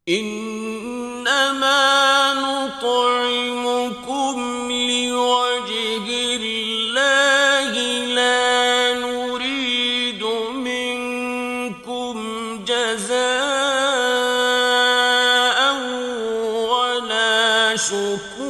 إنما نطعمكم لوجه الله لا نريد منكم جزاء ولا شكورا